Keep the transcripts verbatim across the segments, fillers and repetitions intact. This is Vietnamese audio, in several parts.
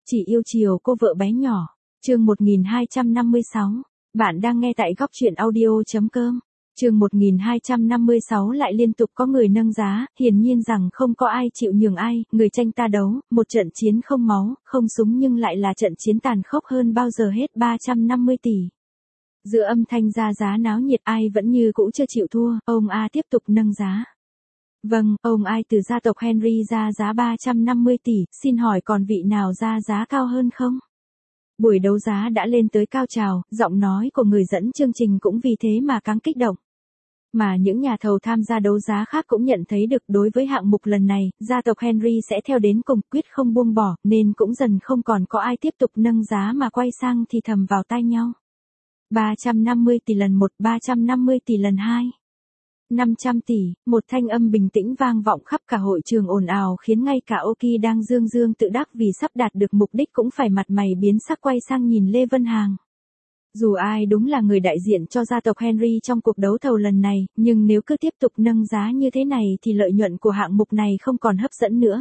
Chỉ yêu chiều cô vợ bé nhỏ. Chương một nghìn hai trăm năm mươi sáu. Bạn đang nghe tại góc truyện audio.com. Chương một nghìn hai trăm năm mươi sáu lại liên tục có người nâng giá, hiển nhiên rằng không có ai chịu nhường ai, người tranh ta đấu, một trận chiến không máu, không súng nhưng lại là trận chiến tàn khốc hơn bao giờ hết. Ba trăm năm mươi tỷ. Giữa âm thanh ra giá náo nhiệt, ai vẫn như cũ chưa chịu thua, ông A tiếp tục nâng giá. Vâng, ông ai từ gia tộc Henry ra giá ba trăm năm mươi tỷ, xin hỏi còn vị nào ra giá cao hơn không? Buổi đấu giá đã lên tới cao trào, giọng nói của người dẫn chương trình cũng vì thế mà càng kích động. Mà những nhà thầu tham gia đấu giá khác cũng nhận thấy được đối với hạng mục lần này, gia tộc Henry sẽ theo đến cùng, quyết không buông bỏ, nên cũng dần không còn có ai tiếp tục nâng giá mà quay sang thì thầm vào tai nhau. ba trăm năm mươi tỷ lần một, ba trăm năm mươi tỷ lần hai. năm trăm tỷ, một thanh âm bình tĩnh vang vọng khắp cả hội trường ồn ào khiến ngay cả Oki đang dương dương tự đắc vì sắp đạt được mục đích cũng phải mặt mày biến sắc quay sang nhìn Lê Vân Hàng. Dù ai đúng là người đại diện cho gia tộc Henry trong cuộc đấu thầu lần này, nhưng nếu cứ tiếp tục nâng giá như thế này thì lợi nhuận của hạng mục này không còn hấp dẫn nữa.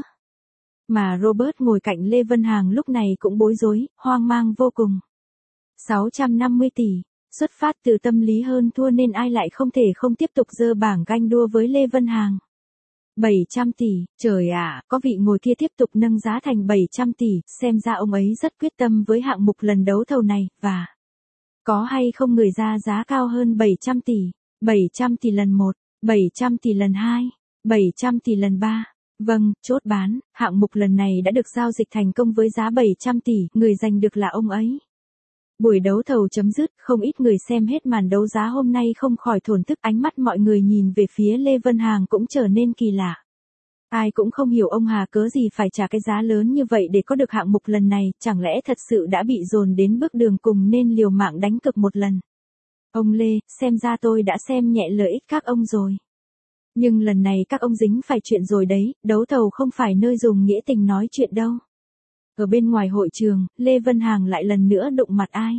Mà Robert ngồi cạnh Lê Vân Hàng lúc này cũng bối rối, hoang mang vô cùng. sáu trăm năm mươi tỷ. Xuất phát từ tâm lý hơn thua nên ai lại không thể không tiếp tục giơ bảng ganh đua với Lê Vân Hàng. bảy trăm tỷ, trời ạ, có vị ngồi kia tiếp tục nâng giá thành bảy trăm tỷ, xem ra ông ấy rất quyết tâm với hạng mục lần đấu thầu này, và có hay không người ra giá cao hơn bảy trăm tỷ, bảy trăm tỷ lần một, bảy trăm tỷ lần hai, bảy trăm tỷ lần ba. Vâng, chốt bán, hạng mục lần này đã được giao dịch thành công với giá bảy trăm tỷ, người giành được là ông ấy. Buổi đấu thầu chấm dứt, không ít người xem hết màn đấu giá hôm nay không khỏi thổn thức, ánh mắt mọi người nhìn về phía Lê Vân Hàng cũng trở nên kỳ lạ. Ai cũng không hiểu ông Hà cớ gì phải trả cái giá lớn như vậy để có được hạng mục lần này, chẳng lẽ thật sự đã bị dồn đến bước đường cùng nên liều mạng đánh cược một lần. Ông Lê, xem ra tôi đã xem nhẹ lợi ích các ông rồi. Nhưng lần này các ông dính phải chuyện rồi đấy, đấu thầu không phải nơi dùng nghĩa tình nói chuyện đâu. Ở bên ngoài hội trường, Lê Vân Hàng lại lần nữa đụng mặt ai.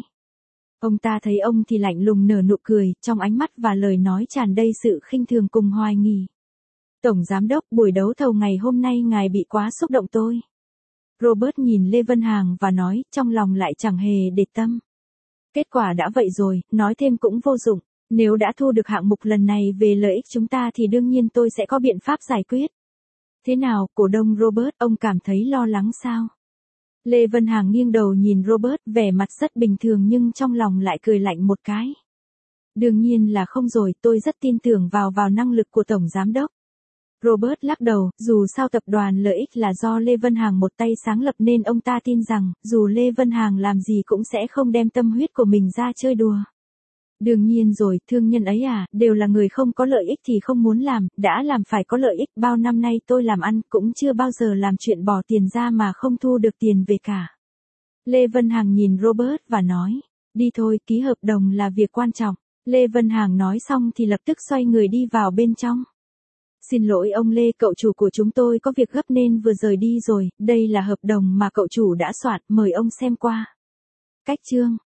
Ông ta thấy ông thì lạnh lùng nở nụ cười, trong ánh mắt và lời nói tràn đầy sự khinh thường cùng hoài nghi. Tổng giám đốc, buổi đấu thầu ngày hôm nay ngài bị quá xúc động tôi. Robert nhìn Lê Vân Hàng và nói, trong lòng lại chẳng hề để tâm. Kết quả đã vậy rồi, nói thêm cũng vô dụng. Nếu đã thu được hạng mục lần này về lợi ích chúng ta thì đương nhiên tôi sẽ có biện pháp giải quyết. Thế nào, cổ đông Robert, ông cảm thấy lo lắng sao? Lê Vân Hàng nghiêng đầu nhìn Robert, vẻ mặt rất bình thường nhưng trong lòng lại cười lạnh một cái. Đương nhiên là không rồi, tôi rất tin tưởng vào vào năng lực của Tổng Giám đốc. Robert lắc đầu, dù sao tập đoàn lợi ích là do Lê Vân Hàng một tay sáng lập nên ông ta tin rằng, dù Lê Vân Hàng làm gì cũng sẽ không đem tâm huyết của mình ra chơi đùa. Đương nhiên rồi, thương nhân ấy à, đều là người không có lợi ích thì không muốn làm, đã làm phải có lợi ích, bao năm nay tôi làm ăn cũng chưa bao giờ làm chuyện bỏ tiền ra mà không thu được tiền về cả. Lê Vân Hàng nhìn Robert và nói, đi thôi, ký hợp đồng là việc quan trọng. Lê Vân Hàng nói xong thì lập tức xoay người đi vào bên trong. Xin lỗi ông Lê, cậu chủ của chúng tôi có việc gấp nên vừa rời đi rồi, đây là hợp đồng mà cậu chủ đã soạn, mời ông xem qua. Cách chương